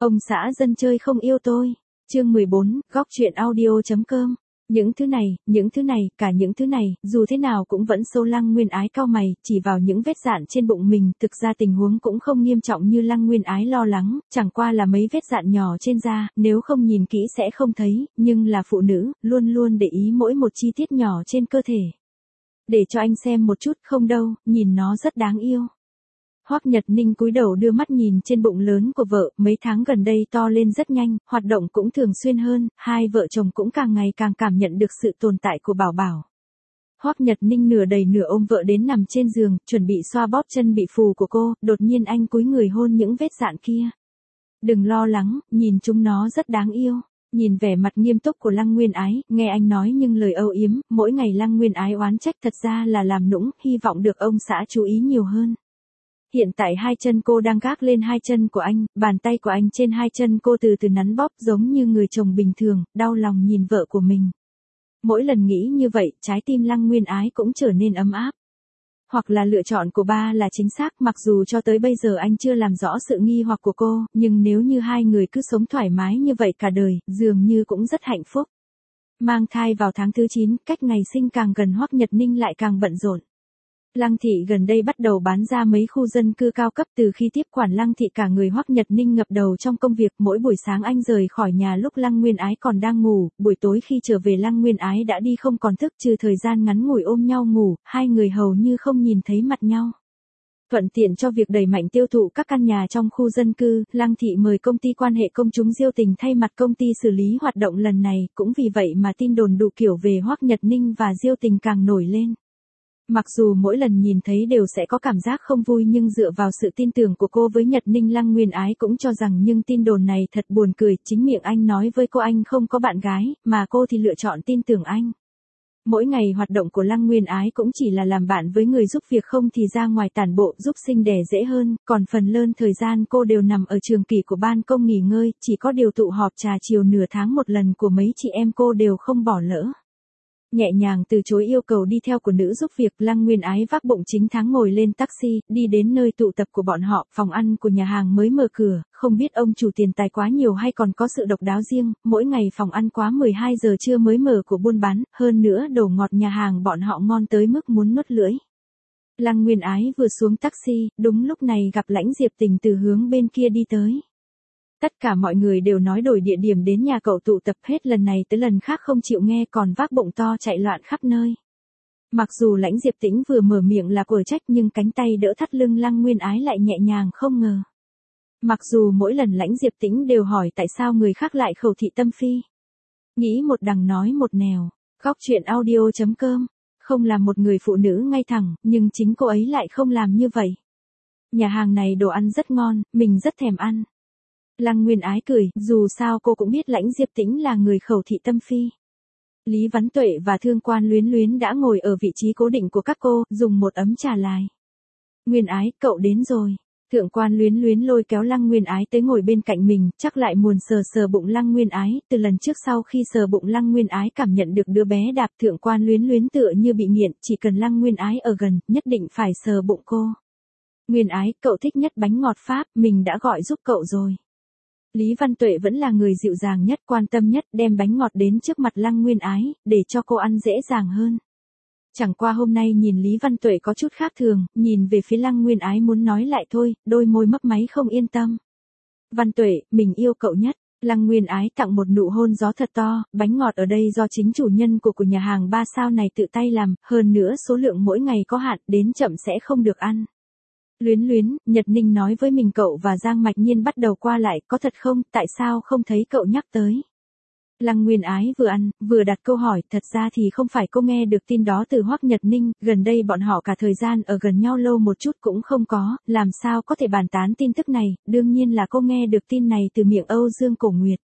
Ông xã dân chơi không yêu tôi. Chương 14, góc truyện audio.com. Những thứ này, cả những thứ này, dù thế nào cũng vẫn sâu. Lăng Nguyên Ái cau mày, chỉ vào những vết dạn trên bụng mình, thực ra tình huống cũng không nghiêm trọng như Lăng Nguyên Ái lo lắng, chẳng qua là mấy vết dạn nhỏ trên da, nếu không nhìn kỹ sẽ không thấy, nhưng là phụ nữ, luôn luôn để ý mỗi một chi tiết nhỏ trên cơ thể. Để cho anh xem một chút. Không đâu, nhìn nó rất đáng yêu. Hoắc Nhật Ninh cúi đầu đưa mắt nhìn trên bụng lớn của vợ, mấy tháng gần đây to lên rất nhanh, hoạt động cũng thường xuyên hơn, hai vợ chồng cũng càng ngày càng cảm nhận được sự tồn tại của Bảo Bảo. Hoắc Nhật Ninh nửa đầy nửa ôm vợ đến nằm trên giường, chuẩn bị xoa bóp chân bị phù của cô, đột nhiên anh cúi người hôn những vết dạn kia. Đừng lo lắng, nhìn chúng nó rất đáng yêu. Nhìn vẻ mặt nghiêm túc của Lăng Nguyên Ái, nghe anh nói nhưng lời âu yếm, mỗi ngày Lăng Nguyên Ái oán trách thật ra là làm nũng, hy vọng được ông xã chú ý nhiều hơn. Hiện tại hai chân cô đang gác lên hai chân của anh, bàn tay của anh trên hai chân cô từ từ nắn bóp giống như người chồng bình thường, đau lòng nhìn vợ của mình. Mỗi lần nghĩ như vậy, trái tim Lăng Nguyên Ái cũng trở nên ấm áp. Hoặc là lựa chọn của ba là chính xác, mặc dù cho tới bây giờ anh chưa làm rõ sự nghi hoặc của cô, nhưng nếu như hai người cứ sống thoải mái như vậy cả đời, dường như cũng rất hạnh phúc. Mang thai vào tháng thứ 9, cách ngày sinh càng gần Hoắc Nhật Ninh lại càng bận rộn. Lăng thị gần đây bắt đầu bán ra mấy khu dân cư cao cấp. Từ khi tiếp quản Lăng thị cả người Hoắc Nhật Ninh ngập đầu trong công việc. Mỗi buổi sáng anh rời khỏi nhà lúc Lăng Nguyên Ái còn đang ngủ, buổi tối khi trở về Lăng Nguyên Ái đã đi không còn thức, trừ thời gian ngắn ngủi ôm nhau ngủ, hai người hầu như không nhìn thấy mặt nhau. Thuận tiện cho việc đẩy mạnh tiêu thụ các căn nhà trong khu dân cư, Lăng thị mời công ty quan hệ công chúng Diêu Tình thay mặt công ty xử lý hoạt động lần này, cũng vì vậy mà tin đồn đủ kiểu về Hoắc Nhật Ninh và Diêu Tình càng nổi lên. Mặc dù mỗi lần nhìn thấy đều sẽ có cảm giác không vui, nhưng dựa vào sự tin tưởng của cô với Nhật Ninh, Lăng Nguyên Ái cũng cho rằng nhưng tin đồn này thật buồn cười. Chính miệng anh nói với cô anh không có bạn gái, mà cô thì lựa chọn tin tưởng anh. Mỗi ngày hoạt động của Lăng Nguyên Ái cũng chỉ là làm bạn với người giúp việc, không thì ra ngoài tản bộ giúp sinh đẻ dễ hơn, còn phần lớn thời gian cô đều nằm ở trường kỷ của ban công nghỉ ngơi, chỉ có điều tụ họp trà chiều nửa tháng một lần của mấy chị em cô đều không bỏ lỡ. Nhẹ nhàng từ chối yêu cầu đi theo của nữ giúp việc, Lăng Nguyên Ái vác bụng chính tháng ngồi lên taxi, đi đến nơi tụ tập của bọn họ. Phòng ăn của nhà hàng mới mở cửa, không biết ông chủ tiền tài quá nhiều hay còn có sự độc đáo riêng, mỗi ngày phòng ăn quá 12 giờ trưa mới mở của buôn bán, hơn nữa đồ ngọt nhà hàng bọn họ ngon tới mức muốn nuốt lưỡi. Lăng Nguyên Ái vừa xuống taxi, đúng lúc này gặp Lãnh Diệp Tình từ hướng bên kia đi tới. Tất cả mọi người đều nói đổi địa điểm đến nhà cậu tụ tập, hết lần này tới lần khác không chịu nghe, còn vác bụng to chạy loạn khắp nơi. Mặc dù Lãnh Diệp Tĩnh vừa mở miệng là quở trách, nhưng cánh tay đỡ thắt lưng Lăng Nguyên Ái lại nhẹ nhàng không ngờ. Mặc dù mỗi lần Lãnh Diệp Tĩnh đều hỏi tại sao người khác lại khẩu thị tâm phi. Nghĩ một đằng nói một nẻo, góc truyện audio.com. Không là một người phụ nữ ngay thẳng, nhưng chính cô ấy lại không làm như vậy. Nhà hàng này đồ ăn rất ngon, mình rất thèm ăn. Lăng Nguyên Ái cười, dù sao cô cũng biết Lãnh Diệp Tĩnh là người khẩu thị tâm phi. Lý Văn Tuệ và Thương Quan Luyến Luyến đã ngồi ở vị trí cố định của các cô, dùng một ấm trà lại. Nguyên Ái, cậu đến rồi. Thượng Quan Luyến Luyến lôi kéo Lăng Nguyên Ái tới ngồi bên cạnh mình, chắc lại muốn sờ sờ bụng Lăng Nguyên Ái. Từ lần trước sau khi sờ bụng Lăng Nguyên Ái cảm nhận được đứa bé đạp, Thượng Quan Luyến Luyến tựa như bị nghiện, chỉ cần Lăng Nguyên Ái ở gần, nhất định phải sờ bụng cô. Nguyên Ái, cậu thích nhất bánh ngọt Pháp, mình đã gọi giúp cậu rồi. Lý Văn Tuệ vẫn là người dịu dàng nhất, quan tâm nhất, đem bánh ngọt đến trước mặt Lăng Nguyên Ái, để cho cô ăn dễ dàng hơn. Chẳng qua hôm nay nhìn Lý Văn Tuệ có chút khác thường, nhìn về phía Lăng Nguyên Ái muốn nói lại thôi, đôi môi mấp máy không yên tâm. Văn Tuệ, mình yêu cậu nhất. Lăng Nguyên Ái tặng một nụ hôn gió thật to, bánh ngọt ở đây do chính chủ nhân của nhà hàng 3 sao này tự tay làm, hơn nữa số lượng mỗi ngày có hạn, đến chậm sẽ không được ăn. Luyến Luyến, Nhật Ninh nói với mình cậu và Giang Mạch Nhiên bắt đầu qua lại, có thật không, tại sao không thấy cậu nhắc tới. Lăng Nguyên Ái vừa ăn, vừa đặt câu hỏi, thật ra thì không phải cô nghe được tin đó từ Hoắc Nhật Ninh, gần đây bọn họ cả thời gian ở gần nhau lâu một chút cũng không có, làm sao có thể bàn tán tin tức này, đương nhiên là cô nghe được tin này từ miệng Âu Dương Cổ Nguyệt.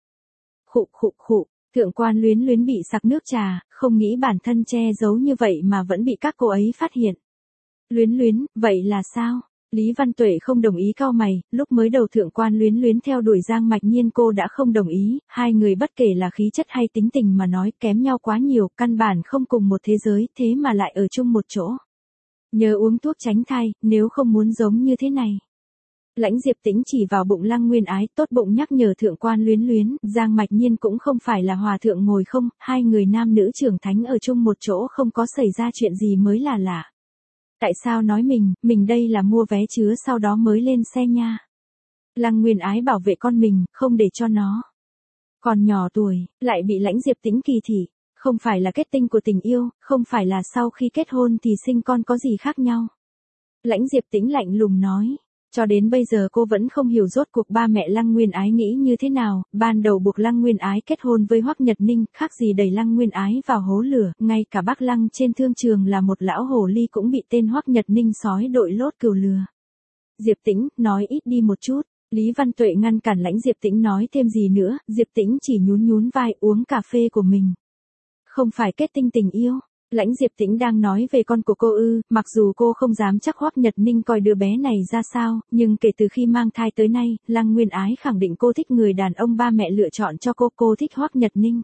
Khụ, Thượng Quan Luyến Luyến bị sặc nước trà, không nghĩ bản thân che giấu như vậy mà vẫn bị các cô ấy phát hiện. Luyến Luyến, vậy là sao? Lý Văn Tuệ không đồng ý, cau mày, lúc mới đầu Thượng Quan Luyến Luyến theo đuổi Giang Mạch Nhiên cô đã không đồng ý, hai người bất kể là khí chất hay tính tình mà nói kém nhau quá nhiều, căn bản không cùng một thế giới, thế mà lại ở chung một chỗ. Nhớ uống thuốc tránh thai, nếu không muốn giống như thế này. Lãnh Diệp Tĩnh chỉ vào bụng Lăng Nguyên Ái, tốt bụng nhắc nhở thượng quan Luyến Luyến, Giang Mạch Nhiên cũng không phải là hòa thượng ngồi không, hai người nam nữ trưởng thánh ở chung một chỗ không có xảy ra chuyện gì mới là lạ. Tại sao nói mình đây là mua vé chứa sau đó mới lên xe nha. Lăng Nguyên Ái bảo vệ con mình, không để cho nó. Còn nhỏ tuổi, lại bị Lãnh Diệp Tĩnh kỳ thị, không phải là kết tinh của tình yêu, không phải là sau khi kết hôn thì sinh con có gì khác nhau. Lãnh Diệp Tĩnh lạnh lùng nói. Cho đến bây giờ cô vẫn không hiểu rốt cuộc ba mẹ Lăng Nguyên Ái nghĩ như thế nào, ban đầu buộc Lăng Nguyên Ái kết hôn với Hoắc Nhật Ninh, khác gì đẩy Lăng Nguyên Ái vào hố lửa, ngay cả bác Lăng trên thương trường là một lão hồ ly cũng bị tên Hoắc Nhật Ninh sói đội lốt cừu lừa. Diệp Tĩnh, nói ít đi một chút, Lý Văn Tuệ ngăn cản Lãnh Diệp Tĩnh nói thêm gì nữa, Diệp Tĩnh chỉ nhún vai uống cà phê của mình. Không phải kết tinh tình yêu. Lãnh Diệp Tĩnh đang nói về con của cô mặc dù cô không dám chắc Hoắc Nhật Ninh coi đứa bé này ra sao, nhưng kể từ khi mang thai tới nay, Lăng Nguyên Ái khẳng định cô thích người đàn ông ba mẹ lựa chọn cho cô thích Hoắc Nhật Ninh.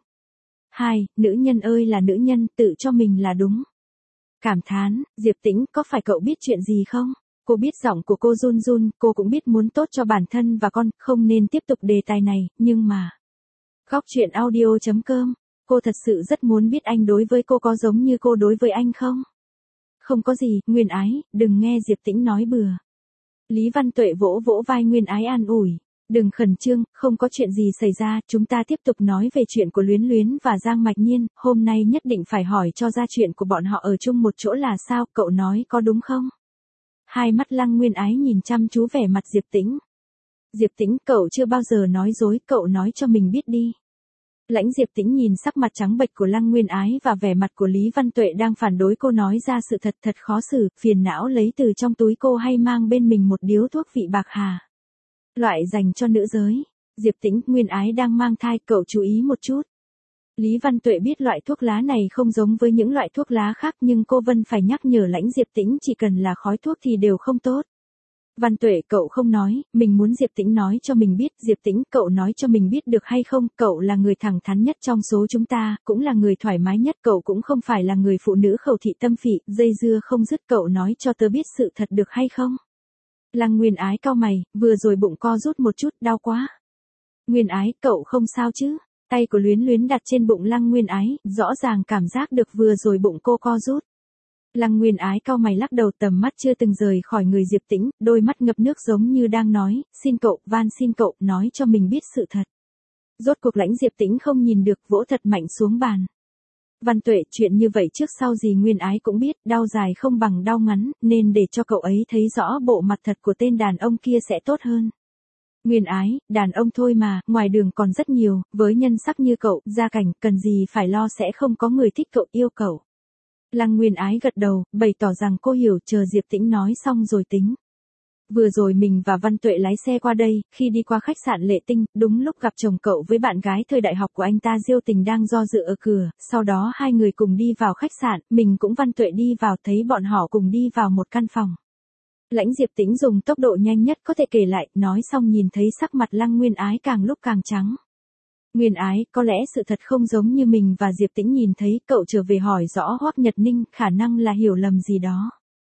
2. Nữ nhân ơi là nữ nhân, tự cho mình là đúng. Cảm thán, Diệp Tĩnh, có phải cậu biết chuyện gì không? Cô biết giọng của cô run run, cô cũng biết muốn tốt cho bản thân và con, không nên tiếp tục đề tài này, nhưng mà... Góc truyện audio.com. Cô thật sự rất muốn biết anh đối với cô có giống như cô đối với anh không? Không có gì, Nguyên Ái, đừng nghe Diệp Tĩnh nói bừa. Lý Văn Tuệ vỗ vỗ vai Nguyên Ái an ủi. Đừng khẩn trương, không có chuyện gì xảy ra, chúng ta tiếp tục nói về chuyện của Luyến Luyến và Giang Mạch Nhiên, hôm nay nhất định phải hỏi cho ra chuyện của bọn họ ở chung một chỗ là sao, cậu nói có đúng không? Hai mắt Lăng Nguyên Ái nhìn chăm chú vẻ mặt Diệp Tĩnh. Diệp Tĩnh, cậu chưa bao giờ nói dối, cậu nói cho mình biết đi. Lãnh Diệp Tĩnh nhìn sắc mặt trắng bệch của Lăng Nguyên Ái và vẻ mặt của Lý Văn Tuệ đang phản đối cô nói ra sự thật khó xử, phiền não lấy từ trong túi cô hay mang bên mình một điếu thuốc vị bạc hà. Loại dành cho nữ giới. Diệp Tĩnh, Nguyên Ái đang mang thai, cậu chú ý một chút. Lý Văn Tuệ biết loại thuốc lá này không giống với những loại thuốc lá khác nhưng cô vẫn phải nhắc nhở Lãnh Diệp Tĩnh chỉ cần là khói thuốc thì đều không tốt. Văn Tuệ, cậu không nói, mình muốn Diệp Tĩnh nói cho mình biết, Diệp Tĩnh, cậu nói cho mình biết được hay không, cậu là người thẳng thắn nhất trong số chúng ta, cũng là người thoải mái nhất, cậu cũng không phải là người phụ nữ khẩu thị tâm phị, dây dưa không dứt, cậu nói cho tớ biết sự thật được hay không? Lăng Nguyên Ái cau mày, vừa rồi bụng co rút một chút, đau quá. Nguyên Ái, cậu không sao chứ? Tay của Luyến Luyến đặt trên bụng Lăng Nguyên Ái, rõ ràng cảm giác được vừa rồi bụng cô co rút. Lăng Nguyên Ái cau mày lắc đầu, tầm mắt chưa từng rời khỏi người Diệp Tĩnh, đôi mắt ngập nước giống như đang nói, xin cậu, van xin cậu, nói cho mình biết sự thật. Rốt cuộc Lãnh Diệp Tĩnh không nhìn được, vỗ thật mạnh xuống bàn. Văn Tuệ, chuyện như vậy trước sau gì Nguyên Ái cũng biết, đau dài không bằng đau ngắn, nên để cho cậu ấy thấy rõ bộ mặt thật của tên đàn ông kia sẽ tốt hơn. Nguyên Ái, đàn ông thôi mà, ngoài đường còn rất nhiều, với nhân sắc như cậu, gia cảnh, cần gì phải lo sẽ không có người thích cậu, yêu cậu. Lăng Nguyên Ái gật đầu, bày tỏ rằng cô hiểu, chờ Diệp Tĩnh nói xong rồi tính. Vừa rồi mình và Văn Tuệ lái xe qua đây, khi đi qua khách sạn Lệ Tinh, đúng lúc gặp chồng cậu với bạn gái thời đại học của anh ta Diêu Tình đang do dự ở cửa, sau đó hai người cùng đi vào khách sạn, mình cũng Văn Tuệ đi vào thấy bọn họ cùng đi vào một căn phòng. Lãnh Diệp Tĩnh dùng tốc độ nhanh nhất có thể kể lại, nói xong nhìn thấy sắc mặt Lăng Nguyên Ái càng lúc càng trắng. Nguyên Ái, có lẽ sự thật không giống như mình và Diệp Tĩnh nhìn thấy, cậu trở về hỏi rõ Hoắc Nhật Ninh, khả năng là hiểu lầm gì đó.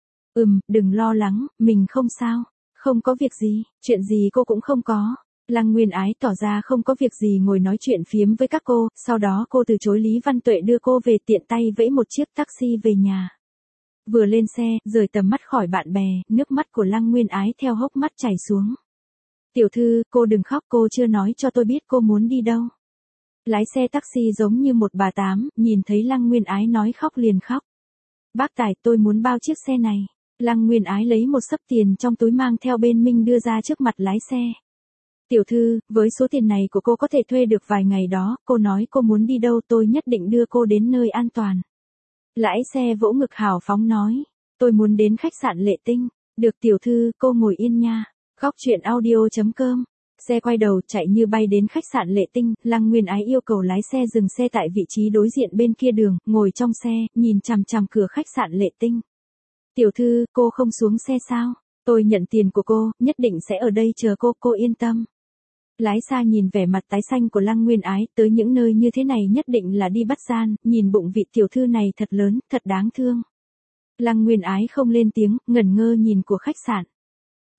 Đừng lo lắng, mình không sao, không có việc gì, chuyện gì cô cũng không có. Lăng Nguyên Ái tỏ ra không có việc gì ngồi nói chuyện phiếm với các cô, sau đó cô từ chối Lý Văn Tuệ đưa cô về, tiện tay vẫy một chiếc taxi về nhà. Vừa lên xe, rời tầm mắt khỏi bạn bè, nước mắt của Lăng Nguyên Ái theo hốc mắt chảy xuống. Tiểu thư, cô đừng khóc, cô chưa nói cho tôi biết cô muốn đi đâu. Lái xe taxi giống như một bà tám, nhìn thấy Lăng Nguyên Ái nói khóc liền khóc. Bác tài, tôi muốn bao chiếc xe này. Lăng Nguyên Ái lấy một xấp tiền trong túi mang theo bên mình đưa ra trước mặt lái xe. Tiểu thư, với số tiền này của cô có thể thuê được vài ngày đó, cô nói cô muốn đi đâu tôi nhất định đưa cô đến nơi an toàn. Lái xe vỗ ngực hào phóng nói, tôi muốn đến khách sạn Lệ Tinh. Được tiểu thư, cô ngồi yên nha. Góc truyện audio.com. Xe quay đầu chạy như bay đến khách sạn Lệ Tinh, Lăng Nguyên Ái yêu cầu lái xe dừng xe tại vị trí đối diện bên kia đường, ngồi trong xe, nhìn chằm chằm cửa khách sạn Lệ Tinh. Tiểu thư, cô không xuống xe sao? Tôi nhận tiền của cô, nhất định sẽ ở đây chờ cô yên tâm. Lái xa nhìn vẻ mặt tái xanh của Lăng Nguyên Ái, tới những nơi như thế này nhất định là đi bắt gian, nhìn bụng vị tiểu thư này thật lớn, thật đáng thương. Lăng Nguyên Ái không lên tiếng, ngẩn ngơ nhìn của khách sạn.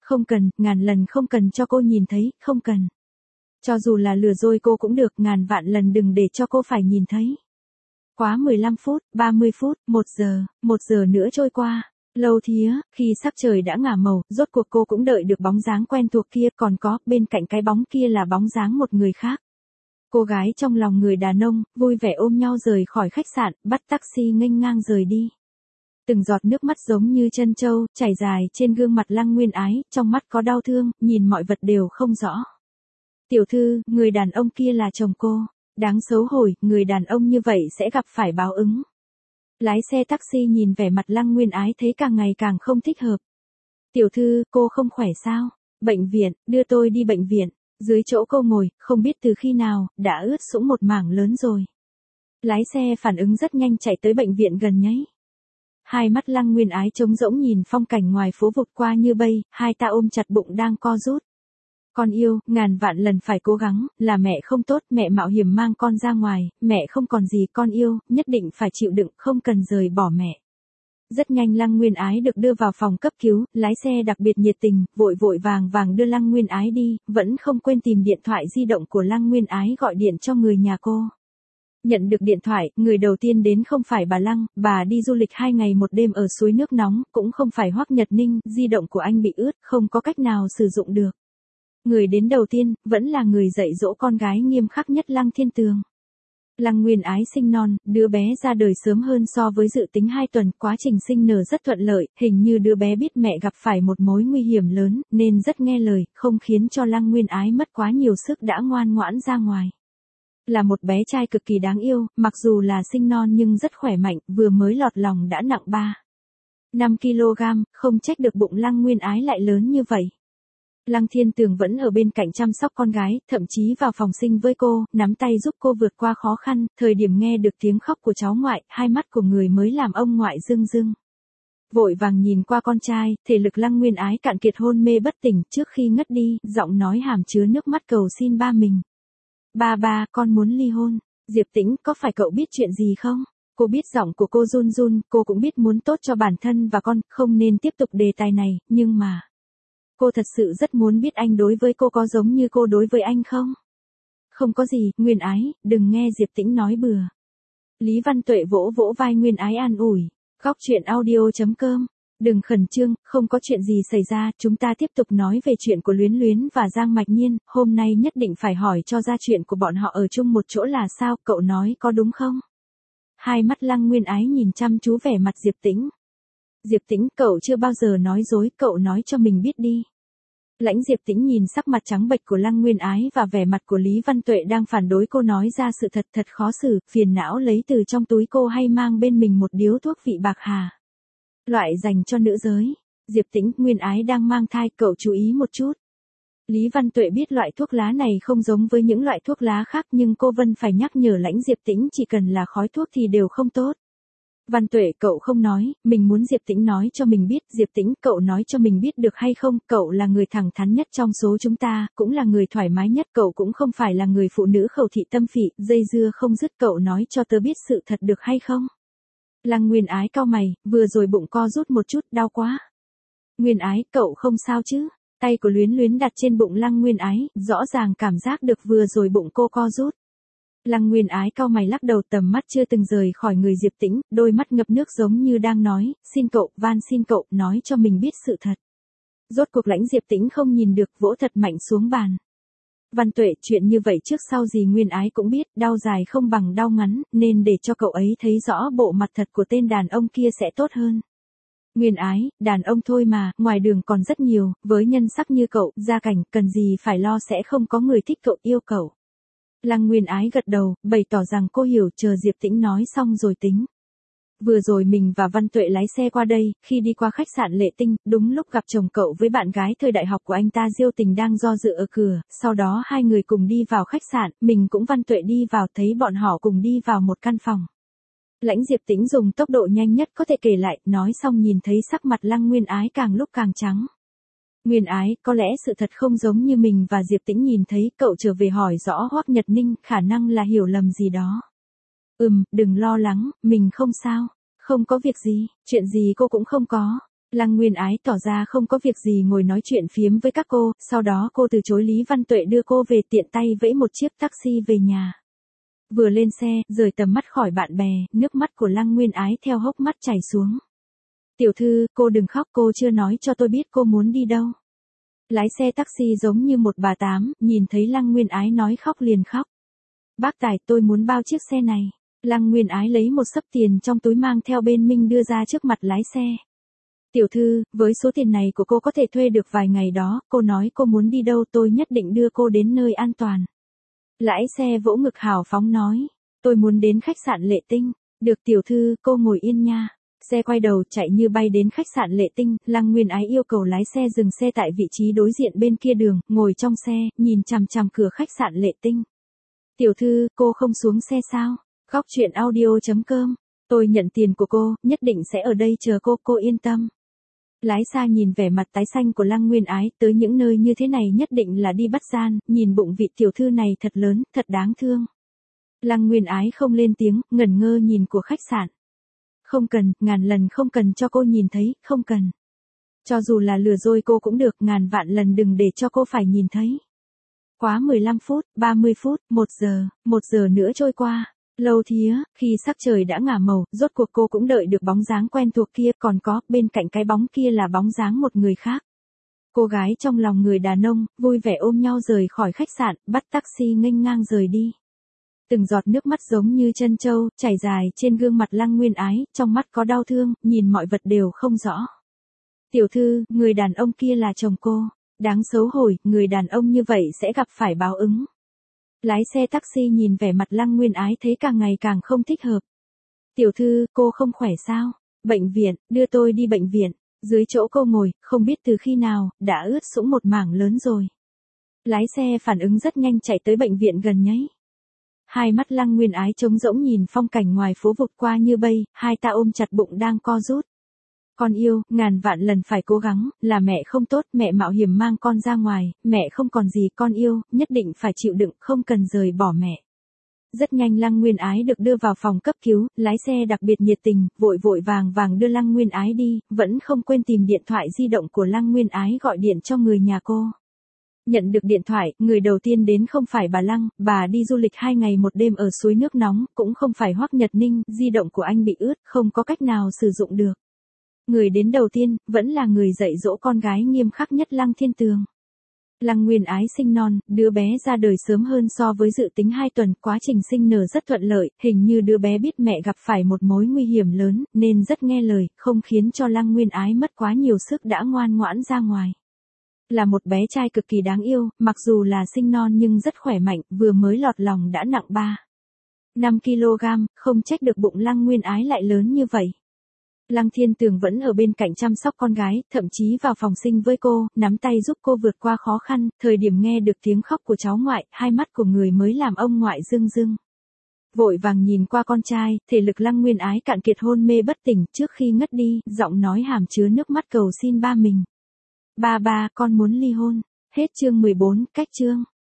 Không cần, ngàn lần không cần cho cô nhìn thấy, không cần. Cho dù là lừa dối cô cũng được, ngàn vạn lần đừng để cho cô phải nhìn thấy. Quá 15 phút, 30 phút, 1 giờ nữa trôi qua. Lâu thía, khi sắc trời đã ngả màu, rốt cuộc cô cũng đợi được bóng dáng quen thuộc kia, còn có, bên cạnh cái bóng kia là bóng dáng một người khác. Cô gái trong lòng người đàn ông, vui vẻ ôm nhau rời khỏi khách sạn, bắt taxi nghênh ngang rời đi. Từng giọt nước mắt giống như chân trâu, chảy dài trên gương mặt Lăng Nguyên Ái, trong mắt có đau thương, nhìn mọi vật đều không rõ. Tiểu thư, người đàn ông kia là chồng cô. Đáng xấu hổ, người đàn ông như vậy sẽ gặp phải báo ứng. Lái xe taxi nhìn vẻ mặt Lăng Nguyên Ái thấy càng ngày càng không thích hợp. Tiểu thư, cô không khỏe sao? Bệnh viện, đưa tôi đi bệnh viện. Dưới chỗ cô ngồi, không biết từ khi nào, đã ướt sũng một mảng lớn rồi. Lái xe phản ứng rất nhanh chạy tới bệnh viện gần nhấy. Hai mắt Lăng Nguyên Ái trống rỗng nhìn phong cảnh ngoài phố vụt qua như bay, hai ta ôm chặt bụng đang co rút. Con yêu, ngàn vạn lần phải cố gắng, là mẹ không tốt, mẹ mạo hiểm mang con ra ngoài, mẹ không còn gì con yêu, nhất định phải chịu đựng, không cần rời bỏ mẹ. Rất nhanh Lăng Nguyên Ái được đưa vào phòng cấp cứu, lái xe đặc biệt nhiệt tình, vội vội vàng vàng đưa Lăng Nguyên Ái đi, vẫn không quên tìm điện thoại di động của Lăng Nguyên Ái gọi điện cho người nhà cô. Nhận được điện thoại, người đầu tiên đến không phải bà Lăng, bà đi du lịch 2 ngày 1 đêm ở suối nước nóng, cũng không phải Hoắc Nhật Ninh, di động của anh bị ướt, không có cách nào sử dụng được. Người đến đầu tiên, vẫn là người dạy dỗ con gái nghiêm khắc nhất Lăng Thiên Tường. Lăng Nguyên Ái sinh non, đứa bé ra đời sớm hơn so với dự tính 2 tuần, quá trình sinh nở rất thuận lợi, hình như đứa bé biết mẹ gặp phải một mối nguy hiểm lớn, nên rất nghe lời, không khiến cho Lăng Nguyên Ái mất quá nhiều sức đã ngoan ngoãn ra ngoài. Là một bé trai cực kỳ đáng yêu, mặc dù là sinh non nhưng rất khỏe mạnh, vừa mới lọt lòng đã nặng 5 kg, không trách được bụng Lăng Nguyên Ái lại lớn như vậy. Lăng Thiên Tường vẫn ở bên cạnh chăm sóc con gái, thậm chí vào phòng sinh với cô, nắm tay giúp cô vượt qua khó khăn, thời điểm nghe được tiếng khóc của cháu ngoại, hai mắt của người mới làm ông ngoại rưng rưng. Vội vàng nhìn qua con trai, thể lực Lăng Nguyên Ái cạn kiệt hôn mê bất tỉnh, trước khi ngất đi, giọng nói hàm chứa nước mắt cầu xin ba mình. Ba, con muốn ly hôn. Diệp Tĩnh, có phải cậu biết chuyện gì không? Cô biết giọng của cô run run, cô cũng biết muốn tốt cho bản thân và con, không nên tiếp tục đề tài này, nhưng mà... Cô thật sự rất muốn biết anh đối với cô có giống như cô đối với anh không? Không có gì, Nguyên Ái, đừng nghe Diệp Tĩnh nói bừa. Lý Văn Tuệ vỗ vỗ vai Nguyên Ái an ủi. Góc chuyện audio.com. Đừng khẩn trương, không có chuyện gì xảy ra, chúng ta tiếp tục nói về chuyện của Luyến Luyến và Giang Mạch Nhiên, hôm nay nhất định phải hỏi cho ra chuyện của bọn họ ở chung một chỗ là sao, cậu nói có đúng không? Hai mắt Lăng Nguyên Ái nhìn chăm chú vẻ mặt Diệp Tĩnh. Diệp Tĩnh, cậu chưa bao giờ nói dối, cậu nói cho mình biết đi. Lãnh Diệp Tĩnh nhìn sắc mặt trắng bệch của Lăng Nguyên Ái và vẻ mặt của Lý Văn Tuệ đang phản đối cô nói ra sự thật thật khó xử, phiền não lấy từ trong túi cô hay mang bên mình một điếu thuốc vị bạc hà. Loại dành cho nữ giới. Diệp Tĩnh, Nguyên Ái đang mang thai, cậu chú ý một chút. Lý Văn Tuệ biết loại thuốc lá này không giống với những loại thuốc lá khác nhưng cô Vân phải nhắc nhở Lãnh Diệp Tĩnh chỉ cần là khói thuốc thì đều không tốt. Văn Tuệ, cậu không nói, mình muốn Diệp Tĩnh nói cho mình biết, Diệp Tĩnh, cậu nói cho mình biết được hay không, cậu là người thẳng thắn nhất trong số chúng ta, cũng là người thoải mái nhất, cậu cũng không phải là người phụ nữ khẩu thị tâm phị, dây dưa không dứt, cậu nói cho tớ biết sự thật được hay không? Lăng Nguyên Ái cau mày, vừa rồi bụng co rút một chút, đau quá. Nguyên Ái, cậu không sao chứ? Tay của Luyến Luyến đặt trên bụng Lăng Nguyên Ái, rõ ràng cảm giác được vừa rồi bụng cô co rút. Lăng Nguyên Ái cau mày lắc đầu, tầm mắt chưa từng rời khỏi người Diệp Tĩnh, đôi mắt ngập nước giống như đang nói, xin cậu, van xin cậu, nói cho mình biết sự thật. Rốt cuộc Lãnh Diệp Tĩnh không nhìn được, vỗ thật mạnh xuống bàn. Văn Tuệ, chuyện như vậy trước sau gì Nguyên Ái cũng biết, đau dài không bằng đau ngắn, nên để cho cậu ấy thấy rõ bộ mặt thật của tên đàn ông kia sẽ tốt hơn. Nguyên Ái, đàn ông thôi mà, ngoài đường còn rất nhiều, với nhân sắc như cậu, gia cảnh, cần gì phải lo sẽ không có người thích cậu, yêu cậu. Lăng Nguyên Ái gật đầu, bày tỏ rằng cô hiểu, chờ Diệp Tĩnh nói xong rồi tính. Vừa rồi mình và Văn Tuệ lái xe qua đây, khi đi qua khách sạn Lệ Tinh, đúng lúc gặp chồng cậu với bạn gái thời đại học của anh ta Diêu Tình đang do dự ở cửa, sau đó hai người cùng đi vào khách sạn, mình cũng Văn Tuệ đi vào thấy bọn họ cùng đi vào một căn phòng. Lãnh Diệp Tĩnh dùng tốc độ nhanh nhất có thể kể lại, nói xong nhìn thấy sắc mặt Lăng Nguyên Ái càng lúc càng trắng. Nguyên Ái, có lẽ sự thật không giống như mình và Diệp Tĩnh nhìn thấy, cậu trở về hỏi rõ Hoắc Nhật Ninh, khả năng là hiểu lầm gì đó. Đừng lo lắng, mình không sao, không có việc gì, chuyện gì cô cũng không có. Lăng Nguyên Ái tỏ ra không có việc gì ngồi nói chuyện phiếm với các cô, sau đó cô từ chối Lý Văn Tuệ đưa cô về, tiện tay vẫy một chiếc taxi về nhà. Vừa lên xe, rời tầm mắt khỏi bạn bè, nước mắt của Lăng Nguyên Ái theo hốc mắt chảy xuống. Tiểu thư, cô đừng khóc, cô chưa nói cho tôi biết cô muốn đi đâu. Lái xe taxi giống như một bà tám, nhìn thấy Lăng Nguyên Ái nói khóc liền khóc. Bác tài, tôi muốn bao chiếc xe này. Lăng Nguyên Ái lấy một xấp tiền trong túi mang theo bên mình đưa ra trước mặt lái xe. Tiểu thư, với số tiền này của cô có thể thuê được vài ngày đó, cô nói cô muốn đi đâu tôi nhất định đưa cô đến nơi an toàn. Lái xe vỗ ngực hào phóng nói, tôi muốn đến khách sạn Lệ Tinh. Được tiểu thư, cô ngồi yên nha. Xe quay đầu chạy như bay đến khách sạn Lệ Tinh, Lăng Nguyên Ái yêu cầu lái xe dừng xe tại vị trí đối diện bên kia đường, ngồi trong xe, nhìn chằm chằm cửa khách sạn Lệ Tinh. Tiểu thư, cô không xuống xe sao? Góc truyện audio.com. Tôi nhận tiền của cô, nhất định sẽ ở đây chờ cô yên tâm. Lái xa nhìn vẻ mặt tái xanh của Lăng Nguyên Ái, tới những nơi như thế này nhất định là đi bắt gian, nhìn bụng vị tiểu thư này thật lớn, thật đáng thương. Lăng Nguyên Ái không lên tiếng, ngẩn ngơ nhìn của khách sạn. Không cần, ngàn lần không cần cho cô nhìn thấy, không cần. Cho dù là lừa dối cô cũng được, ngàn vạn lần đừng để cho cô phải nhìn thấy. Quá 15 phút, 30 phút, 1 giờ nữa trôi qua. Lâu thía, khi sắc trời đã ngả màu, rốt cuộc cô cũng đợi được bóng dáng quen thuộc kia, còn có, bên cạnh cái bóng kia là bóng dáng một người khác. Cô gái trong lòng người đàn ông, vui vẻ ôm nhau rời khỏi khách sạn, bắt taxi nghênh ngang rời đi. Từng giọt nước mắt giống như chân trâu, chảy dài trên gương mặt Lăng Nguyên Ái, trong mắt có đau thương, nhìn mọi vật đều không rõ. Tiểu thư, người đàn ông kia là chồng cô. Đáng xấu hổ, người đàn ông như vậy sẽ gặp phải báo ứng. Lái xe taxi nhìn vẻ mặt Lăng Nguyên Ái thấy càng ngày càng không thích hợp. Tiểu thư, cô không khỏe sao? Bệnh viện, đưa tôi đi bệnh viện. Dưới chỗ cô ngồi, không biết từ khi nào, đã ướt sũng một mảng lớn rồi. Lái xe phản ứng rất nhanh chạy tới bệnh viện gần nhấy. Hai mắt Lăng Nguyên Ái trống rỗng nhìn phong cảnh ngoài phố vụt qua như bay, hai ta ôm chặt bụng đang co rút. Con yêu, ngàn vạn lần phải cố gắng, là mẹ không tốt, mẹ mạo hiểm mang con ra ngoài, mẹ không còn gì, con yêu, nhất định phải chịu đựng, không cần rời bỏ mẹ. Rất nhanh Lăng Nguyên Ái được đưa vào phòng cấp cứu, lái xe đặc biệt nhiệt tình, vội vàng đưa Lăng Nguyên Ái đi, vẫn không quên tìm điện thoại di động của Lăng Nguyên Ái gọi điện cho người nhà cô. Nhận được điện thoại, người đầu tiên đến không phải bà Lăng, bà đi du lịch 2 ngày 1 đêm ở suối nước nóng, cũng không phải Hoắc Nhật Ninh, di động của anh bị ướt, không có cách nào sử dụng được. Người đến đầu tiên, vẫn là người dạy dỗ con gái nghiêm khắc nhất Lăng Thiên Tường. Lăng Nguyên Ái sinh non, đứa bé ra đời sớm hơn so với dự tính 2 tuần, quá trình sinh nở rất thuận lợi, hình như đứa bé biết mẹ gặp phải một mối nguy hiểm lớn, nên rất nghe lời, không khiến cho Lăng Nguyên Ái mất quá nhiều sức đã ngoan ngoãn ra ngoài. Là một bé trai cực kỳ đáng yêu, mặc dù là sinh non nhưng rất khỏe mạnh, vừa mới lọt lòng đã nặng 5 kg, không trách được bụng Lăng Nguyên Ái lại lớn như vậy. Lăng Thiên Tường vẫn ở bên cạnh chăm sóc con gái, thậm chí vào phòng sinh với cô, nắm tay giúp cô vượt qua khó khăn, thời điểm nghe được tiếng khóc của cháu ngoại, hai mắt của người mới làm ông ngoại rưng rưng. Vội vàng nhìn qua con trai, thể lực Lăng Nguyên Ái cạn kiệt hôn mê bất tỉnh, trước khi ngất đi, giọng nói hàm chứa nước mắt cầu xin ba mình. Ba, con muốn ly hôn. Hết chương 14, cách chương.